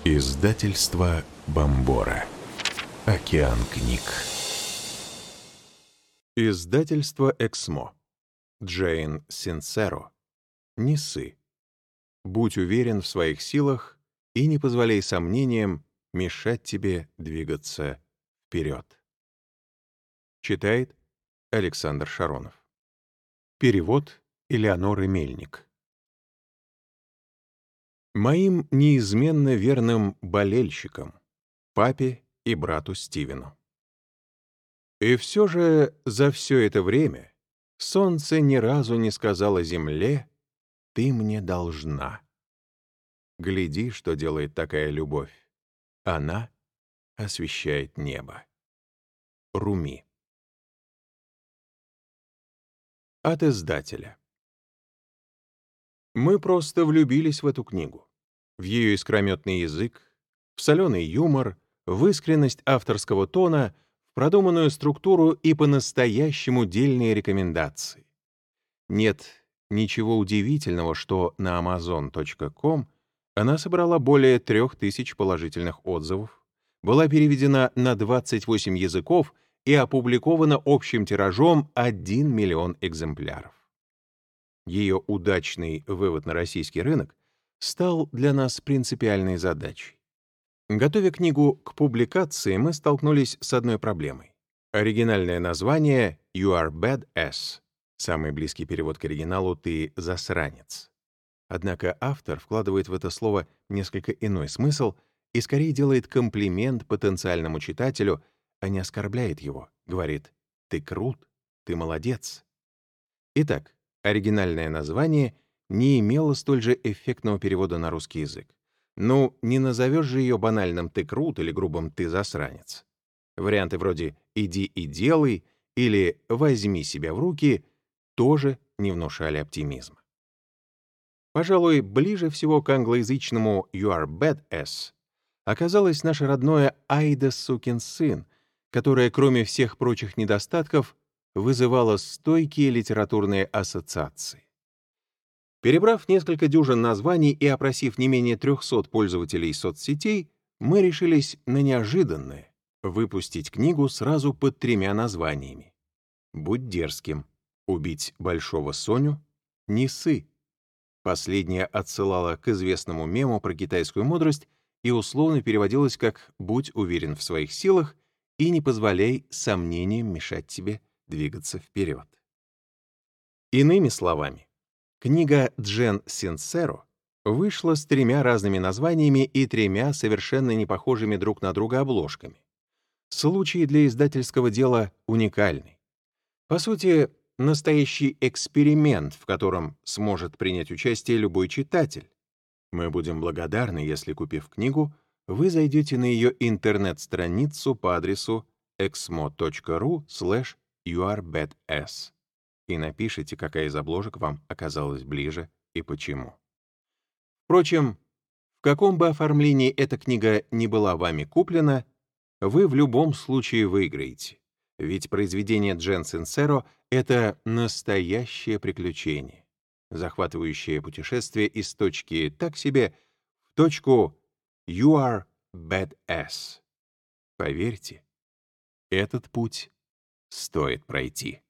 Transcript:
Издательство Бомбора. Океан книг. Издательство Эксмо. Джейн Синсеро. Не ссы. Будь уверен в своих силах и не позволяй сомнениям мешать тебе двигаться вперед. Читает Александр Шаронов. Перевод Элеоноры Мельник. Моим неизменно верным болельщикам, папе и брату Стивену. И все же за все это время солнце ни разу не сказало земле: «Ты мне должна». Гляди, что делает такая любовь. Она освещает небо. Руми. От издателя. Мы просто влюбились в эту книгу, в ее искрометный язык, в соленый юмор, в искренность авторского тона, в продуманную структуру и по-настоящему дельные рекомендации. Нет ничего удивительного, что на amazon.com она собрала более 3000 положительных отзывов, была переведена на 28 языков и опубликована общим тиражом 1 миллион экземпляров. Ее удачный вывод на российский рынок стал для нас принципиальной задачей. Готовя книгу к публикации, мы столкнулись с одной проблемой. Оригинальное название «You are badass». Самый близкий перевод к оригиналу «Ты засранец». Однако автор вкладывает в это слово несколько иной смысл и скорее делает комплимент потенциальному читателю, а не оскорбляет его. Говорит: «Ты крут, ты молодец». Итак, оригинальное название не имело столь же эффектного перевода на русский язык. Ну, не назовешь же ее банальным «ты крут» или грубым «ты засранец». Варианты вроде «иди и делай» или «возьми себя в руки» тоже не внушали оптимизма. Пожалуй, ближе всего к англоязычному «you are badass» оказалось наше родное «ай да сукин сын», которое, кроме всех прочих недостатков, вызывало стойкие литературные ассоциации. Перебрав несколько дюжин названий и опросив не менее 300 пользователей соцсетей, мы решились на неожиданное — выпустить книгу сразу под 3 названиями. «Будь дерзким», «Убить большого Соню», «Не ссы». Последняя отсылала к известному мему про китайскую мудрость и условно переводилась как «будь уверен в своих силах и не позволяй сомнениям мешать тебе двигаться вперед». Иными словами, книга Джен Синсеро вышла с 3 разными названиями и 3 совершенно не похожими друг на друга обложками. Случай для издательского дела уникальный. По сути, настоящий эксперимент, в котором сможет принять участие любой читатель. Мы будем благодарны, если, купив книгу, вы зайдете на ее интернет-страницу по адресу exmo.ru/youarbadass и напишите, какая из обложек вам оказалась ближе и почему. Впрочем, в каком бы оформлении эта книга ни была вами куплена, вы в любом случае выиграете. Ведь произведение Джен Синсеро — это настоящее приключение, захватывающее путешествие из точки «так себе» в точку «you are badass». Поверьте, этот путь стоит пройти.